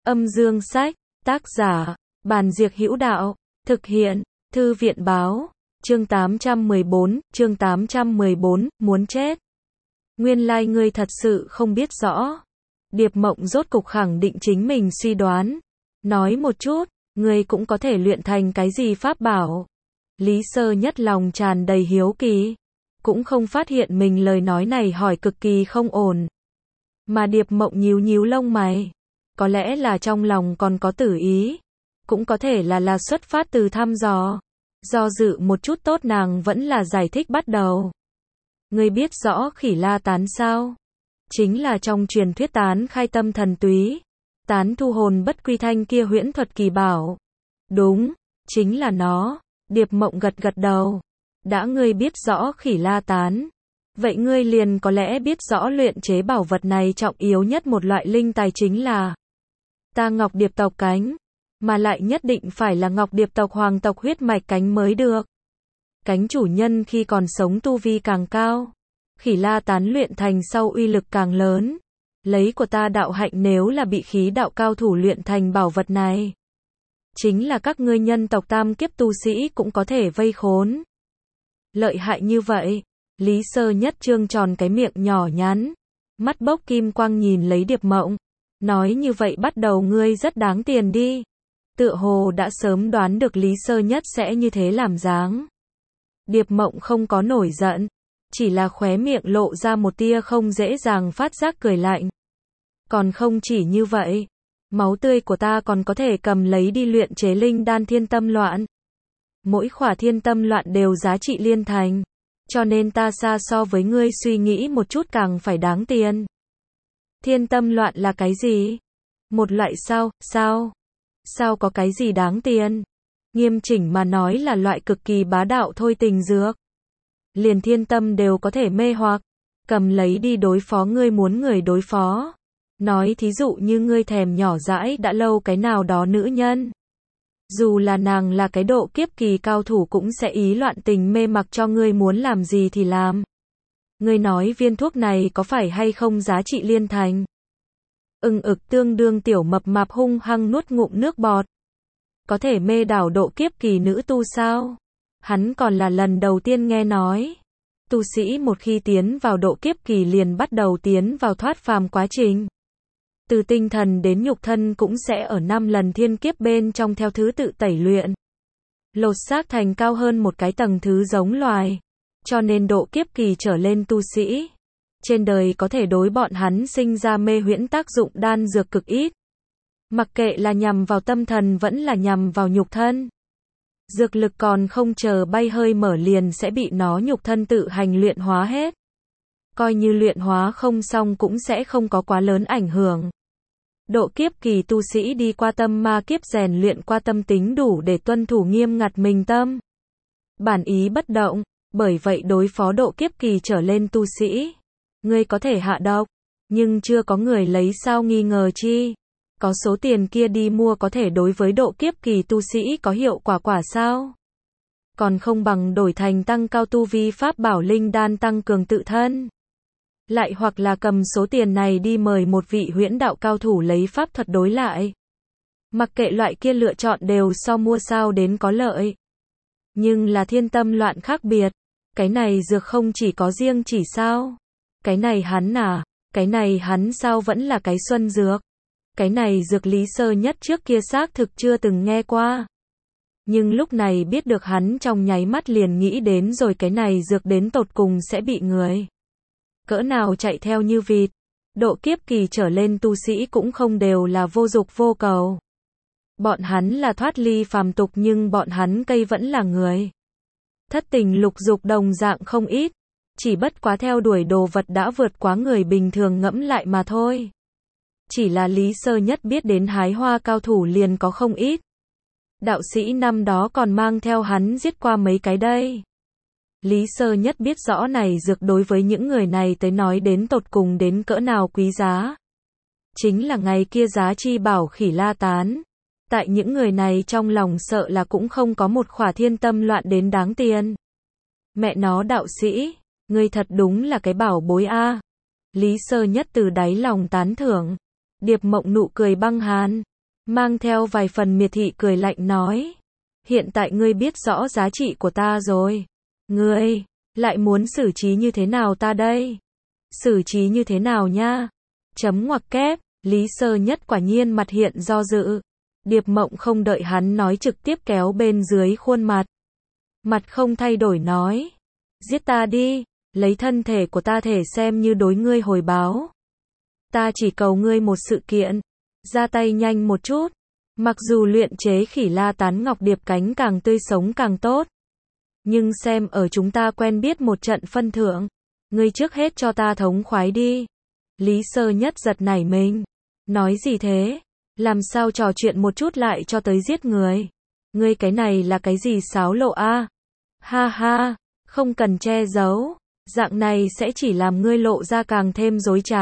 Âm dương sách, tác giả, Bàn Diệc Hữu Đạo, thực hiện, Thư viện báo, chương 814, muốn chết. Nguyên lai ngươi thật sự không biết rõ. Điệp Mộng rốt cục khẳng định chính mình suy đoán. Nói một chút, ngươi cũng có thể luyện thành cái gì pháp bảo. Lý Sơ Nhất lòng tràn đầy hiếu kỳ. Cũng không phát hiện mình lời nói này hỏi cực kỳ không ổn. Mà Điệp Mộng nhíu nhíu lông mày. Có lẽ là trong lòng còn có tử ý. Cũng có thể là xuất phát từ thăm dò. Do dự một chút tốt nàng vẫn là giải thích bắt đầu. Ngươi biết rõ Khỉ La Tán sao? Chính là trong truyền thuyết tán khai tâm thần túy. Tán thu hồn bất quy thanh kia huyễn thuật kỳ bảo. Đúng, chính là nó. Điệp Mộng gật gật đầu. Đã ngươi biết rõ Khỉ La Tán. Vậy ngươi liền có lẽ biết rõ luyện chế bảo vật này trọng yếu nhất một loại linh tài chính là ta Ngọc Điệp tộc cánh. Mà lại nhất định phải là Ngọc Điệp tộc hoàng tộc huyết mạch cánh mới được. Cánh chủ nhân khi còn sống tu vi càng cao. Khỉ La Tán luyện thành sau uy lực càng lớn. Lấy của ta đạo hạnh nếu là bị khí đạo cao thủ luyện thành bảo vật này. Chính là các ngươi nhân tộc tam kiếp tu sĩ cũng có thể vây khốn. Lợi hại như vậy. Lý Sơ Nhất trương tròn cái miệng nhỏ nhắn. Mắt bốc kim quang nhìn lấy Điệp Mộng. Nói như vậy bắt đầu ngươi rất đáng tiền đi. Tựa hồ đã sớm đoán được Lý Sơ Nhất sẽ như thế làm dáng. Điệp Mộng không có nổi giận. Chỉ là khóe miệng lộ ra một tia không dễ dàng phát giác cười lạnh. Còn không chỉ như vậy. Máu tươi của ta còn có thể cầm lấy đi luyện chế linh đan thiên tâm loạn. Mỗi khỏa thiên tâm loạn đều giá trị liên thành. Cho nên ta xa so với ngươi suy nghĩ một chút càng phải đáng tiền. Thiên tâm loạn là cái gì? Một loại sao? Sao có cái gì đáng tiền? Nghiêm chỉnh mà nói là loại cực kỳ bá đạo thôi tình dược. Liền thiên tâm đều có thể mê hoặc. Cầm lấy đi đối phó ngươi muốn người đối phó. Nói thí dụ như ngươi thèm nhỏ dãi đã lâu cái nào đó nữ nhân. Dù là nàng là cái độ kiếp kỳ cao thủ cũng sẽ ý loạn tình mê mặc cho ngươi muốn làm gì thì làm. Ngươi nói viên thuốc này có phải hay không giá trị liên thành? Tương đương tiểu mập mạp hung hăng nuốt ngụm nước bọt. Có thể mê đảo độ kiếp kỳ nữ tu sao? Hắn còn là lần đầu tiên nghe nói. Tu sĩ một khi tiến vào độ kiếp kỳ liền bắt đầu tiến vào thoát phàm quá trình. Từ tinh thần đến nhục thân cũng sẽ ở 5 lần thiên kiếp bên trong theo thứ tự tẩy luyện. Lột xác thành cao hơn một cái tầng thứ giống loài. Cho nên độ kiếp kỳ trở lên tu sĩ. Trên đời có thể đối bọn hắn sinh ra mê huyễn tác dụng đan dược cực ít. Mặc kệ là nhằm vào tâm thần vẫn là nhằm vào nhục thân. Dược lực còn không chờ bay hơi mở liền sẽ bị nó nhục thân tự hành luyện hóa hết. Coi như luyện hóa không xong cũng sẽ không có quá lớn ảnh hưởng. Độ kiếp kỳ tu sĩ đi qua tâm ma kiếp rèn luyện qua tâm tính đủ để tuân thủ nghiêm ngặt mình tâm. Bản ý bất động, bởi vậy đối phó độ kiếp kỳ trở lên tu sĩ. Ngươi có thể hạ độc, nhưng chưa có người lấy sao nghi ngờ chi. Có số tiền kia đi mua có thể đối với độ kiếp kỳ tu sĩ có hiệu quả sao? Còn không bằng đổi thành tăng cao tu vi pháp bảo linh đan tăng cường tự thân. Lại hoặc là cầm số tiền này đi mời một vị huyễn đạo cao thủ lấy pháp thuật đối lại. Mặc kệ loại kia lựa chọn đều so mua sao đến có lợi. Nhưng là thiên tâm loạn khác biệt. Cái này dược không chỉ có riêng chỉ sao? Cái này hắn sao vẫn là cái xuân dược? Cái này dược Lý Sơ Nhất trước kia xác thực chưa từng nghe qua. Nhưng lúc này biết được hắn trong nháy mắt liền nghĩ đến rồi cái này dược đến tột cùng sẽ bị người cỡ nào chạy theo như vịt. Độ kiếp kỳ trở lên tu sĩ cũng không đều là vô dục vô cầu. Bọn hắn là thoát ly phàm tục nhưng bọn hắn cây vẫn là người. Thất tình lục dục đồng dạng không ít. Chỉ bất quá theo đuổi đồ vật đã vượt quá người bình thường ngẫm lại mà thôi. Chỉ là Lý Sơ Nhất biết đến hái hoa cao thủ liền có không ít. Đạo sĩ năm đó còn mang theo hắn giết qua mấy cái đây. Lý Sơ Nhất biết rõ này dược đối với những người này tới nói đến tột cùng đến cỡ nào quý giá. Chính là ngày kia giá chi bảo Khỉ La Tán. Tại những người này trong lòng sợ là cũng không có một khỏa thiên tâm loạn đến đáng tiền. Mẹ nó đạo sĩ, ngươi thật đúng là cái bảo bối a. Lý Sơ Nhất từ đáy lòng tán thưởng. Điệp Mộng nụ cười băng hàn. mang theo vài phần miệt thị cười lạnh nói. Hiện tại ngươi biết rõ giá trị của ta rồi. Ngươi, lại muốn xử trí như thế nào ta đây? Xử trí như thế nào nha? Chấm ngoặc kép, Lý Sơ Nhất quả nhiên mặt hiện do dự. Điệp Mộng không đợi hắn nói trực tiếp kéo bên dưới khuôn mặt. Mặt không thay đổi nói. Giết ta đi, lấy thân thể của ta thể xem như đối ngươi hồi báo. Ta chỉ cầu ngươi một sự kiện. Ra tay nhanh một chút. Mặc dù luyện chế khỉ la tán ngọc điệp cánh càng tươi sống càng tốt. Nhưng xem ở chúng ta quen biết một trận phân thượng. Ngươi trước hết cho ta thống khoái đi. Lý Sơ Nhất giật nảy mình. Nói gì thế? Làm sao trò chuyện một chút lại cho tới giết người? Ngươi cái này là cái gì xáo lộ a? Ha ha, không cần che giấu. Dạng này sẽ chỉ làm ngươi lộ ra càng thêm dối trá.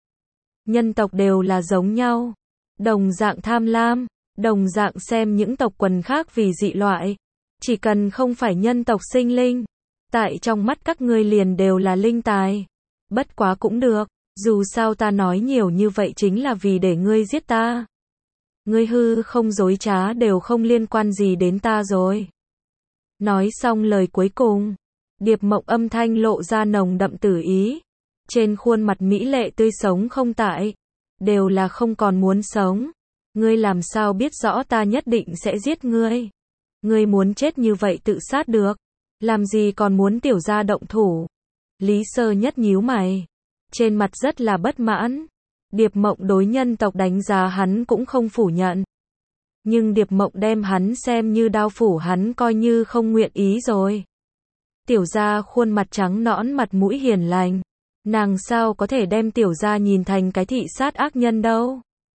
Nhân tộc đều là giống nhau. Đồng dạng tham lam. Đồng dạng xem những tộc quần khác vì dị loại. Chỉ cần không phải nhân tộc sinh linh. Tại trong mắt các ngươi liền đều là linh tài. Bất quá cũng được. Dù sao ta nói nhiều như vậy chính là vì để ngươi giết ta. Ngươi hư không dối trá đều không liên quan gì đến ta rồi. Nói xong lời cuối cùng. Điệp Mộng âm thanh lộ ra nồng đậm tử ý. Trên khuôn mặt mỹ lệ tươi sống không tại. Đều là không còn muốn sống. Ngươi làm sao biết rõ ta nhất định sẽ giết ngươi. Ngươi muốn chết như vậy tự sát được. Làm gì còn muốn tiểu gia động thủ. Lý Sơ Nhất nhíu mày. Trên mặt rất là bất mãn. Điệp Mộng đối nhân tộc đánh giá hắn cũng không phủ nhận. Nhưng Điệp Mộng đem hắn xem như đao phủ hắn coi như không nguyện ý rồi. Tiểu gia khuôn mặt trắng nõn mặt mũi hiền lành. Nàng sao có thể đem tiểu gia nhìn thành cái thị sát ác nhân đâu.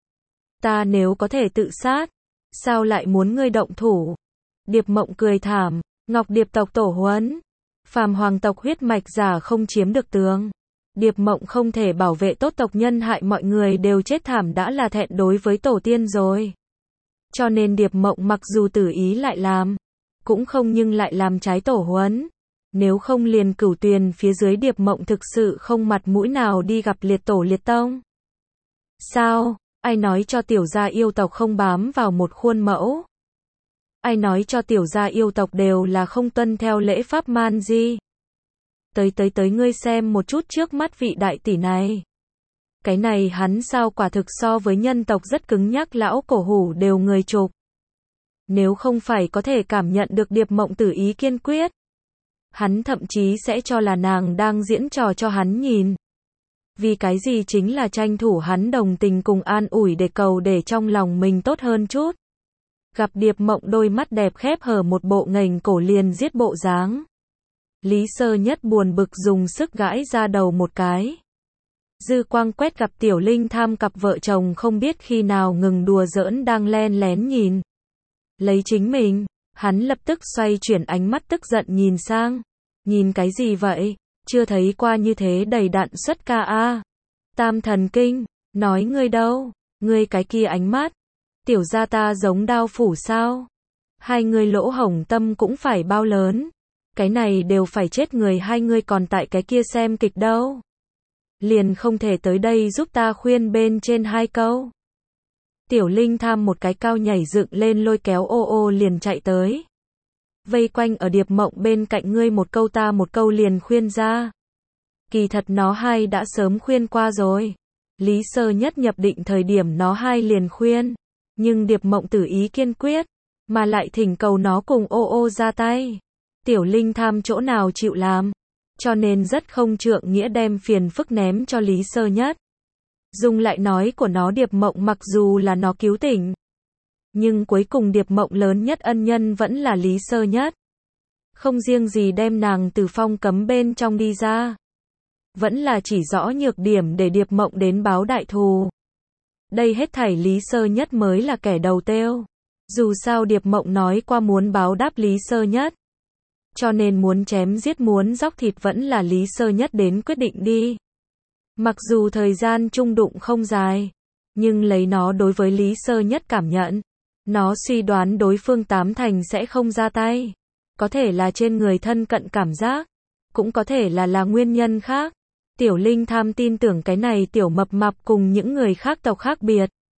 Ta nếu có thể tự sát, sao lại muốn ngươi động thủ? Điệp Mộng cười thảm, Ngọc Điệp tộc tổ huấn. Phàm hoàng tộc huyết mạch giả không chiếm được tường. Điệp Mộng không thể bảo vệ tốt tộc nhân hại mọi người đều chết thảm đã là thẹn đối với tổ tiên rồi. Cho nên Điệp Mộng mặc dù tử ý lại làm, cũng không nhưng lại làm trái tổ huấn. Nếu không liền Cửu Tuyền phía dưới Điệp Mộng thực sự không mặt mũi nào đi gặp liệt tổ liệt tông. Sao? Ai nói cho tiểu gia yêu tộc không bám vào một khuôn mẫu? Ai nói cho tiểu gia yêu tộc đều là không tuân theo lễ pháp man di? Tới ngươi xem một chút trước mắt vị đại tỷ này. Cái này hắn sao quả thực so với nhân tộc rất cứng nhắc lão cổ hủ đều người chụp. Nếu không phải có thể cảm nhận được Điệp Mộng tử ý kiên quyết. Hắn thậm chí sẽ cho là nàng đang diễn trò cho hắn nhìn. Vì cái gì chính là tranh thủ hắn đồng tình cùng an ủi để cầu để trong lòng mình tốt hơn chút. Gặp Điệp Mộng đôi mắt đẹp khép hờ một bộ nghềnh cổ liền giết bộ dáng. Lý Sơ Nhất buồn bực dùng sức gãi ra đầu một cái. Dư quang quét gặp Tiểu Linh Tham cặp vợ chồng không biết khi nào ngừng đùa giỡn đang len lén nhìn. Lấy chính mình, hắn lập tức xoay chuyển ánh mắt tức giận nhìn sang. Nhìn cái gì vậy? Chưa thấy qua như thế đầy đặn xuất ca a. Tam thần kinh, nói ngươi đâu? Ngươi cái kia ánh mắt. Tiểu gia ta giống đao phủ sao? Hai người lỗ hổng tâm cũng phải bao lớn. Cái này đều phải chết người hai người còn tại cái kia xem kịch đâu. Liền không thể tới đây giúp ta khuyên bên trên hai câu. Tiểu Linh Tham một cái cao nhảy dựng lên lôi kéo ô ô liền chạy tới. Vây quanh ở Điệp Mộng bên cạnh ngươi một câu ta một câu liền khuyên ra. Kỳ thật nó hai đã sớm khuyên qua rồi. Lý Sơ Nhất nhập định thời điểm nó hai liền khuyên. Nhưng Điệp Mộng tử ý kiên quyết. Mà lại thỉnh cầu nó cùng ô ô ra tay. Tiểu Linh Tham chỗ nào chịu làm. Cho nên rất không trượng nghĩa đem phiền phức ném cho Lý Sơ Nhất. Dùng lại nói của nó Điệp Mộng mặc dù là nó cứu tỉnh. Nhưng cuối cùng Điệp Mộng lớn nhất ân nhân vẫn là Lý Sơ Nhất. Không riêng gì đem nàng từ phong cấm bên trong đi ra. Vẫn là chỉ rõ nhược điểm để Điệp Mộng đến báo đại thù. Đây hết thảy Lý Sơ Nhất mới là kẻ đầu têu. Dù sao Điệp Mộng nói qua muốn báo đáp Lý Sơ Nhất. Cho nên muốn chém giết muốn dóc thịt vẫn là Lý Sơ Nhất đến quyết định đi. Mặc dù thời gian chung đụng không dài. Nhưng lấy nó đối với Lý Sơ Nhất cảm nhận. Nó suy đoán đối phương tám thành sẽ không ra tay. Có thể là trên người thân cận cảm giác. Cũng có thể là nguyên nhân khác. Tiểu Linh Tham tin tưởng cái này tiểu mập mạp cùng những người khác tộc khác biệt.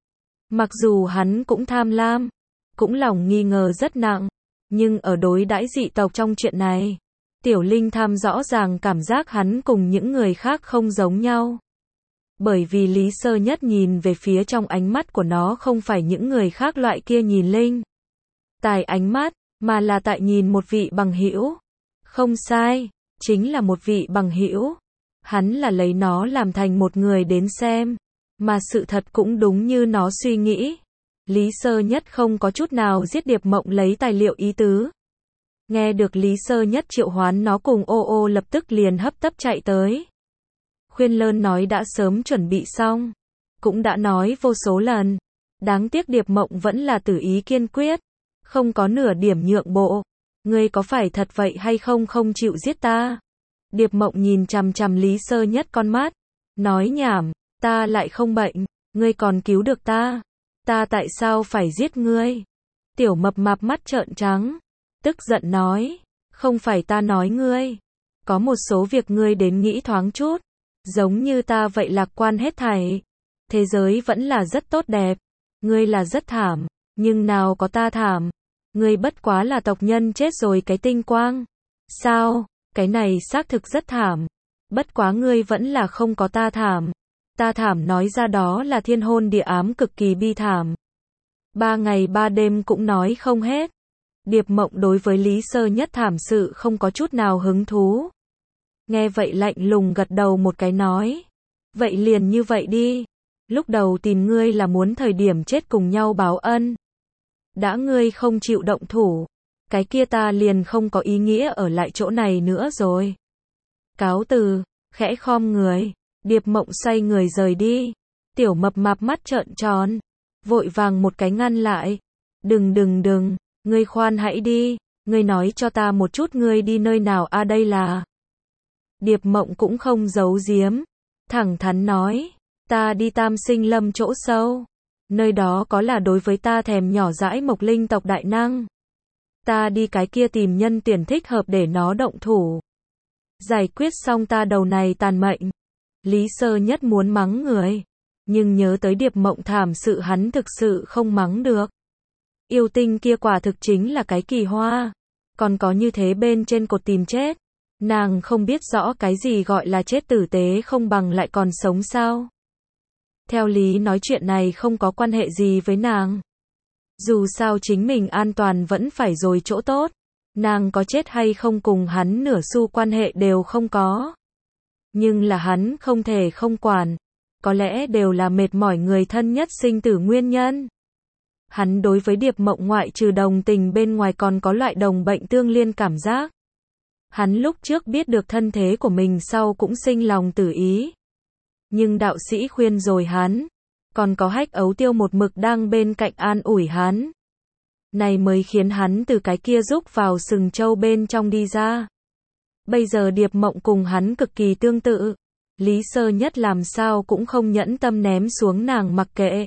Mặc dù hắn cũng tham lam, cũng lòng nghi ngờ rất nặng, nhưng ở đối đãi dị tộc trong chuyện này, Tiểu Linh Tham rõ ràng cảm giác hắn cùng những người khác không giống nhau. Bởi vì Lý Sơ Nhất nhìn về phía trong ánh mắt của nó không phải những người khác loại kia nhìn Linh Tài ánh mắt, mà là tại nhìn một vị bằng hữu. Không sai, chính là một vị bằng hữu. Hắn là lấy nó làm thành một người đến xem, mà sự thật cũng đúng như nó suy nghĩ. Lý Sơ Nhất không có chút nào giết Điệp Mộng lấy tài liệu ý tứ. Nghe được Lý Sơ Nhất triệu hoán nó cùng ô ô lập tức liền hấp tấp chạy tới. Khuyên lơn nói đã sớm chuẩn bị xong, cũng đã nói vô số lần. Đáng tiếc Điệp Mộng vẫn là tử ý kiên quyết, không có nửa điểm nhượng bộ. Ngươi có phải thật vậy hay không không chịu giết ta? Điệp Mộng nhìn chằm chằm Lý Sơ Nhất con mắt, nói nhảm, ta lại không bệnh, ngươi còn cứu được ta. Ta tại sao phải giết ngươi? Tiểu Mập Mạp mắt trợn trắng, tức giận nói, không phải ta nói ngươi. Có một số việc ngươi đến nghĩ thoáng chút, giống như ta vậy lạc quan hết thảy. Thế giới vẫn là rất tốt đẹp, ngươi là rất thảm, nhưng nào có ta thảm. Ngươi bất quá là tộc nhân chết rồi cái tinh quang. Sao, cái này xác thực rất thảm. Bất quá ngươi vẫn là không có ta thảm. Ta thảm nói ra đó là thiên hôn địa ám cực kỳ bi thảm. 3 ngày 3 đêm cũng nói không hết. Điệp Mộng đối với Lý Sơ Nhất thảm sự không có chút nào hứng thú. Nghe vậy lạnh lùng gật đầu một cái nói. Vậy liền như vậy đi. Lúc đầu tìm ngươi là muốn thời điểm chết cùng nhau báo ân. Đã ngươi không chịu động thủ, cái kia ta liền không có ý nghĩa ở lại chỗ này nữa rồi. Cáo từ, khẽ khom người, Điệp Mộng xoay người rời đi. Tiểu Mập Mạp mắt trợn tròn, vội vàng một cái ngăn lại. Đừng, ngươi khoan hãy đi, ngươi nói cho ta một chút ngươi đi nơi nào a đây là. Điệp Mộng cũng không giấu giếm, thẳng thắn nói, ta đi Tam Sinh Lâm chỗ sâu. Nơi đó có là đối với ta thèm nhỏ dãi Mộc Linh tộc đại năng. Ta đi cái kia tìm nhân tuyển thích hợp để nó động thủ. Giải quyết xong ta đầu này tàn mệnh. Lý Sơ Nhất muốn mắng người, nhưng nhớ tới Điệp Mộng thảm sự hắn thực sự không mắng được. Yêu tinh kia quả thực chính là cái kỳ hoa. Còn có như thế bên trên cột tìm chết. Nàng không biết rõ cái gì gọi là chết tử tế không bằng lại còn sống sao. Theo lý nói chuyện này không có quan hệ gì với nàng. Dù sao chính mình an toàn vẫn phải rồi chỗ tốt. Nàng có chết hay không cùng hắn nửa xu quan hệ đều không có. Nhưng là hắn không thể không quản. Có lẽ đều là mệt mỏi người thân nhất sinh tử nguyên nhân. Hắn đối với Điệp Mộng ngoại trừ đồng tình bên ngoài còn có loại đồng bệnh tương liên cảm giác. Hắn lúc trước biết được thân thế của mình sau cũng sinh lòng tử ý. Nhưng đạo sĩ khuyên rồi hắn, còn có Hách Ấu Tiêu một mực đang bên cạnh an ủi hắn. Này mới khiến hắn từ cái kia rúc vào sừng trâu bên trong đi ra. Bây giờ Điệp Mộng cùng hắn cực kỳ tương tự. Lý Sơ Nhất làm sao cũng không nhẫn tâm ném xuống nàng mặc kệ.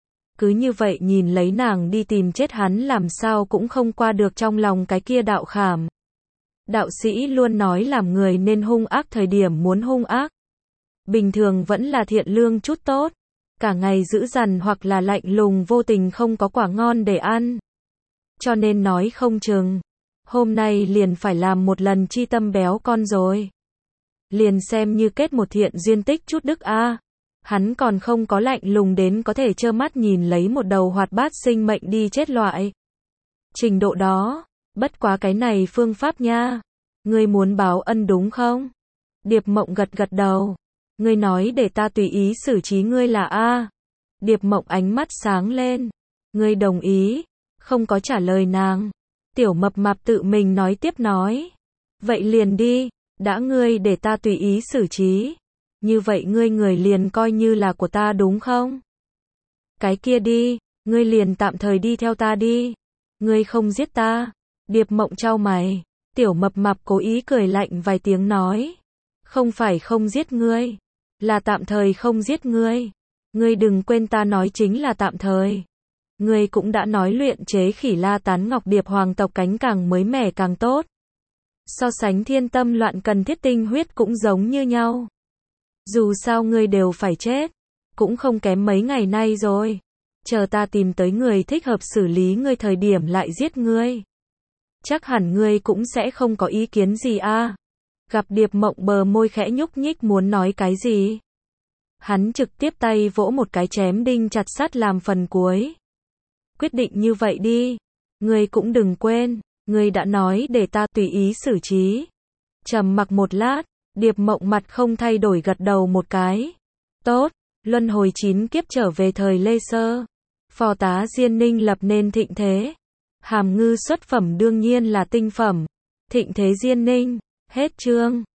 Cứ như vậy nhìn lấy nàng đi tìm chết hắn làm sao cũng không qua được trong lòng cái kia đạo khảm. Đạo sĩ luôn nói làm người nên hung ác thời điểm muốn hung ác. Bình thường vẫn là thiện lương chút tốt. Cả ngày dữ dằn hoặc là lạnh lùng vô tình không có quả ngon để ăn. Cho nên nói không chừng. Hôm nay liền phải làm một lần chi tâm béo con rồi. Liền xem như kết một thiện duyên tích chút đức a. Hắn còn không có lạnh lùng đến có thể trơ mắt nhìn lấy một đầu hoạt bát sinh mệnh đi chết loại. Trình độ đó. Bất quá cái này phương pháp nha. Ngươi muốn báo ân đúng không? Điệp Mộng gật gật đầu. Ngươi nói để ta tùy ý xử trí ngươi là a. Điệp Mộng ánh mắt sáng lên. Ngươi đồng ý? Không có trả lời nàng. Tiểu Mập Mạp tự mình nói tiếp nói. Vậy liền đi, đã ngươi để ta tùy ý xử trí. Như vậy ngươi người liền coi như là của ta đúng không? Cái kia đi, ngươi liền tạm thời đi theo ta đi. Ngươi không giết ta. Điệp Mộng chau mày. Tiểu Mập Mạp cố ý cười lạnh vài tiếng nói. Không phải không giết ngươi. Là tạm thời không giết ngươi. Ngươi đừng quên ta nói chính là tạm thời. Ngươi cũng đã nói luyện chế Khỉ La Tán Ngọc Điệp Hoàng tộc cánh càng mới mẻ càng tốt. So sánh Thiên Tâm Loạn cần thiết tinh huyết cũng giống như nhau. Dù sao ngươi đều phải chết. Cũng không kém mấy ngày nay rồi. chờ ta tìm tới người thích hợp xử lý ngươi thời điểm lại giết ngươi. Chắc hẳn ngươi cũng sẽ không có ý kiến gì a. Gặp Điệp Mộng bờ môi khẽ nhúc nhích muốn nói cái gì. Hắn trực tiếp tay vỗ một cái chém đinh chặt sắt làm phần cuối. Quyết định như vậy đi. Ngươi cũng đừng quên, ngươi đã nói để ta tùy ý xử trí. Trầm mặc một lát, Điệp Mộng mặt không thay đổi gật đầu một cái. Tốt, luân hồi 9 kiếp trở về thời Lê Sơ. Phò tá Diên Ninh lập nên thịnh thế. Hàm Ngư xuất phẩm đương nhiên là tinh phẩm. Thịnh thế Diên Ninh, hết chương.